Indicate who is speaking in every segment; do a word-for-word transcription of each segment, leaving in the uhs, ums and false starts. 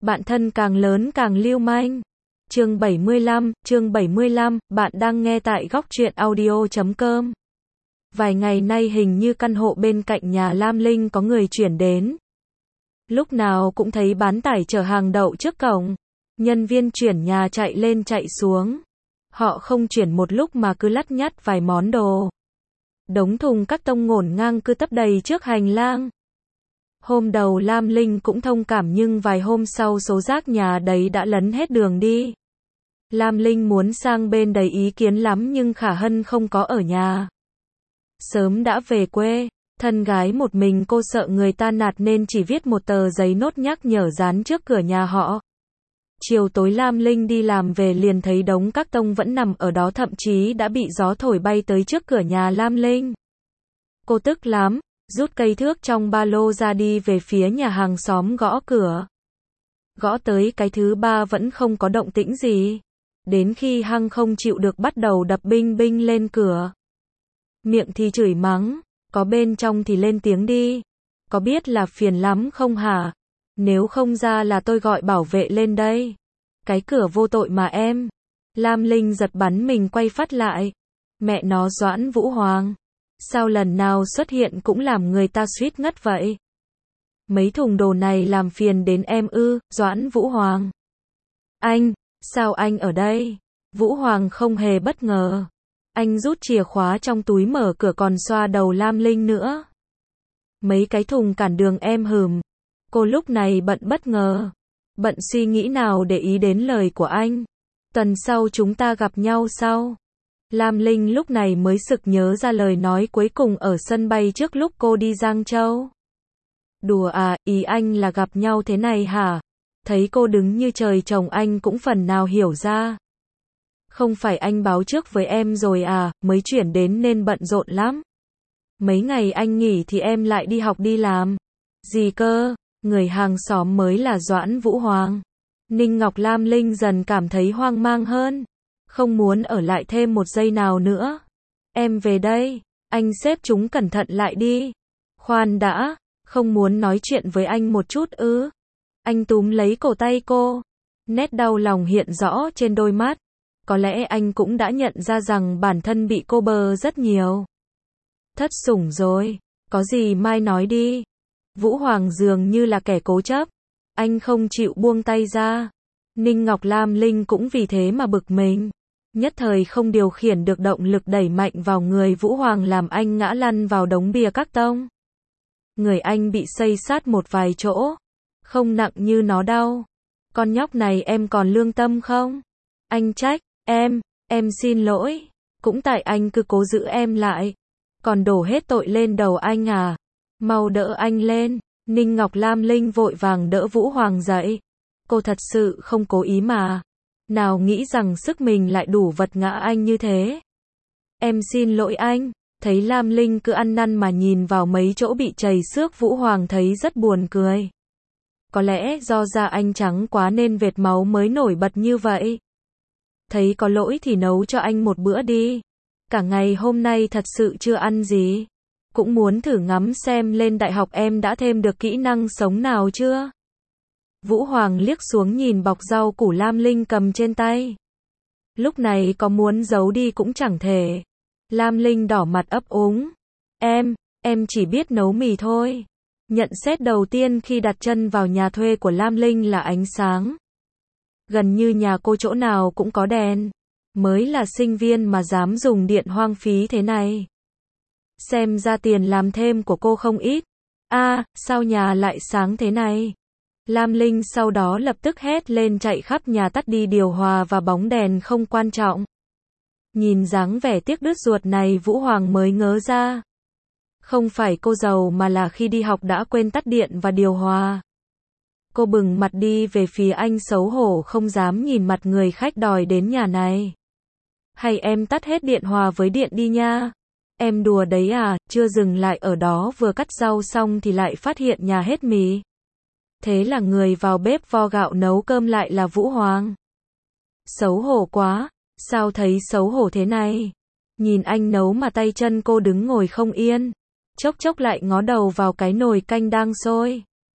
Speaker 1: Bạn thân càng lớn càng lưu manh. Chương bảy mươi lăm, chương bảy mươi lăm, bạn đang nghe tại góc truyện audio chấm com. Vài ngày nay hình như căn hộ bên cạnh nhà Lam Linh có người chuyển đến. Lúc nào cũng thấy bán tải chở hàng đậu trước cổng. Nhân viên chuyển nhà chạy lên chạy xuống. Họ không chuyển một lúc mà cứ lắt nhắt vài món đồ. Đống thùng các tông ngổn ngang cứ tấp đầy trước hành lang. Hôm đầu Lam Linh cũng thông cảm nhưng vài hôm sau số rác nhà đấy đã lấn hết đường đi. Lam Linh muốn sang bên đầy ý kiến lắm nhưng Khả Hân không có ở nhà. Sớm đã về quê, thân gái một mình cô sợ người ta nạt nên chỉ viết một tờ giấy nốt nhắc nhở dán trước cửa nhà họ. Chiều tối Lam Linh đi làm về liền thấy đống các tông vẫn nằm ở đó, thậm chí đã bị gió thổi bay tới trước cửa nhà Lam Linh. Cô tức lắm, rút cây thước trong ba lô ra đi về phía nhà hàng xóm gõ cửa. Gõ tới cái thứ ba vẫn không có động tĩnh gì. Đến khi Hăng không chịu được bắt đầu đập binh binh lên cửa. Miệng thì chửi mắng, có bên trong thì lên tiếng đi. Có biết là phiền lắm không hả? Nếu không ra là tôi gọi bảo vệ lên đây. Cái cửa vô tội mà em. Lam Linh giật bắn mình quay phát lại. Mẹ nó Doãn Vũ Hoàng. Sao lần nào xuất hiện cũng làm người ta suýt ngất vậy? Mấy thùng đồ này làm phiền đến em ư, Doãn Vũ Hoàng. Anh, sao anh ở đây? Vũ Hoàng không hề bất ngờ. Anh rút chìa khóa trong túi mở cửa còn xoa đầu Lam Linh nữa. Mấy cái thùng cản đường em hừm. Cô lúc này bận bất ngờ. Bận suy nghĩ nào để ý đến lời của anh. Tuần sau chúng ta gặp nhau sau. Lam Linh lúc này mới sực nhớ ra lời nói cuối cùng ở sân bay trước lúc cô đi Giang Châu. Đùa à, ý anh là gặp nhau thế này hả? Thấy cô đứng như trời trồng anh cũng phần nào hiểu ra. Không phải anh báo trước với em rồi à, mới chuyển đến nên bận rộn lắm. Mấy ngày anh nghỉ thì em lại đi học đi làm. Gì cơ, người hàng xóm mới là Doãn Vũ Hoàng. Ninh Ngọc Lam Linh dần cảm thấy hoang mang hơn. Không muốn ở lại thêm một giây nào nữa. Em về đây, anh xếp chúng cẩn thận lại đi. Khoan đã, không muốn nói chuyện với anh một chút ư? Anh túm lấy cổ tay cô. Nét đau lòng hiện rõ trên đôi mắt. Có lẽ anh cũng đã nhận ra rằng bản thân bị cô bơ rất nhiều. Thất sủng rồi, có gì mai nói đi. Vũ Hoàng dường như là kẻ cố chấp. Anh không chịu buông tay ra. Ninh Ngọc Lam Linh cũng vì thế mà bực mình. Nhất thời không điều khiển được động lực đẩy mạnh vào người Vũ Hoàng làm anh ngã lăn vào đống bia các tông. Người anh bị xây sát một vài chỗ. Không nặng như nó đau. Con nhóc này em còn lương tâm không? Anh trách, em, em xin lỗi. Cũng tại anh cứ cố giữ em lại. Còn đổ hết tội lên đầu anh à? Mau đỡ anh lên. Ninh Ngọc Lam Linh vội vàng đỡ Vũ Hoàng dậy. Cô thật sự không cố ý mà. Nào nghĩ rằng sức mình lại đủ vật ngã anh như thế. Em xin lỗi anh. Thấy Lam Linh cứ ăn năn mà nhìn vào mấy chỗ bị chầy xước, Vũ Hoàng thấy rất buồn cười. Có lẽ do da anh trắng quá nên vệt máu mới nổi bật như vậy. Thấy có lỗi thì nấu cho anh một bữa đi. Cả ngày hôm nay thật sự chưa ăn gì. Cũng muốn thử ngắm xem lên đại học em đã thêm được kỹ năng sống nào chưa. Vũ Hoàng liếc xuống nhìn bọc rau củ Lam Linh cầm trên tay. Lúc này có muốn giấu đi cũng chẳng thể. Lam Linh đỏ mặt ấp úng. Em, em chỉ biết nấu mì thôi. Nhận xét đầu tiên khi đặt chân vào nhà thuê của Lam Linh là ánh sáng. Gần như nhà cô chỗ nào cũng có đèn. Mới là sinh viên mà dám dùng điện hoang phí thế này. Xem ra tiền làm thêm của cô không ít. A, à, sao nhà lại sáng thế này? Lam Linh sau đó lập tức hét lên chạy khắp nhà tắt đi điều hòa và bóng đèn không quan trọng. Nhìn dáng vẻ tiếc đứt ruột này Vũ Hoàng mới ngớ ra. Không phải cô giàu mà là khi đi học đã quên tắt điện và điều hòa. Cô bừng mặt đi về phía anh xấu hổ không dám nhìn mặt người khách đòi đến nhà này. Hay em tắt hết điện hòa với điện đi nha. Em đùa đấy à, chưa dừng lại ở đó vừa cắt rau xong thì lại phát hiện nhà hết mì. Thế là người vào bếp vo gạo nấu cơm lại là Vũ Hoàng. Xấu hổ quá, sao thấy xấu hổ thế này? Nhìn anh nấu mà tay chân cô đứng ngồi không yên. Chốc chốc lại ngó đầu vào cái nồi canh đang sôi.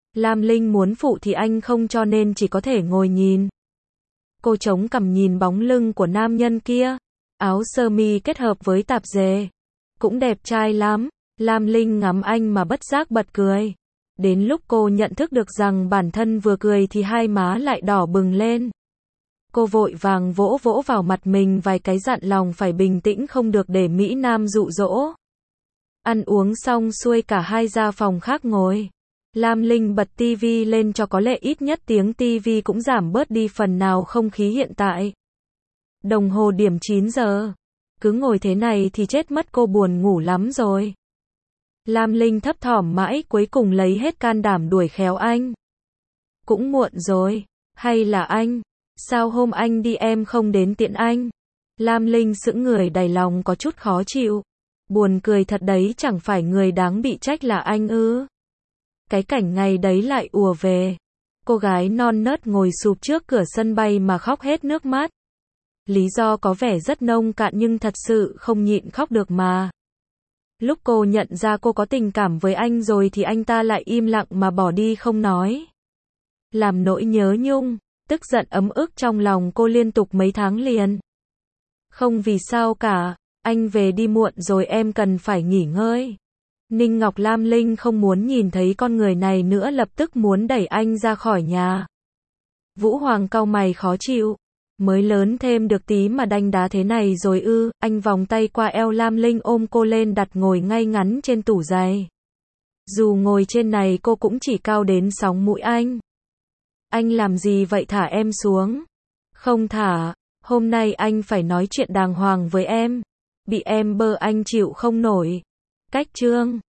Speaker 1: Lam Linh muốn phụ thì anh không cho nên chỉ có thể ngồi nhìn. Cô chống cằm nhìn bóng lưng của nam nhân kia. Áo sơ mi kết hợp với tạp dề. Cũng đẹp trai lắm. Lam Linh ngắm anh mà bất giác bật cười. Đến lúc cô nhận thức được rằng bản thân vừa cười thì hai má lại đỏ bừng lên. Cô vội vàng vỗ vỗ vào mặt mình vài cái dặn lòng phải bình tĩnh không được để Mỹ Nam dụ dỗ. Ăn uống xong xuôi cả hai ra phòng khác ngồi. Lam Linh bật tivi lên cho có lẽ ít nhất tiếng tivi cũng giảm bớt đi phần nào không khí hiện tại. Đồng hồ điểm chín giờ. Cứ ngồi thế này thì chết mất, cô buồn ngủ lắm rồi. Lam Linh thấp thỏm mãi cuối cùng lấy hết can đảm đuổi khéo anh. Cũng muộn rồi. Hay là anh? Sao hôm anh đi em không đến tiện anh? Lam Linh sững người đầy lòng có chút khó chịu. Buồn cười thật đấy, chẳng phải người đáng bị trách là anh ư? Cái cảnh ngày đấy lại ùa về. Cô gái non nớt ngồi sụp trước cửa sân bay mà khóc hết nước mắt. Lý do có vẻ rất nông cạn nhưng thật sự không nhịn khóc được mà. Lúc cô nhận ra cô có tình cảm với anh rồi thì anh ta lại im lặng mà bỏ đi không nói. Làm nỗi nhớ nhung, tức giận ấm ức trong lòng cô liên tục mấy tháng liền. Không vì sao cả, anh về đi muộn rồi, em cần phải nghỉ ngơi. Ninh Ngọc Lam Linh không muốn nhìn thấy con người này nữa, lập tức muốn đẩy anh ra khỏi nhà. Vũ Hoàng cau mày khó chịu. Mới lớn thêm được tí mà đanh đá thế này rồi ư? Anh vòng tay qua eo Lam Linh ôm cô lên đặt ngồi ngay ngắn trên tủ giày. Dù ngồi trên này cô cũng chỉ cao đến sóng mũi anh. Anh làm gì vậy, thả em xuống. Không thả, hôm nay anh phải nói chuyện đàng hoàng với em. Bị em bơ anh chịu không nổi. Cách trương.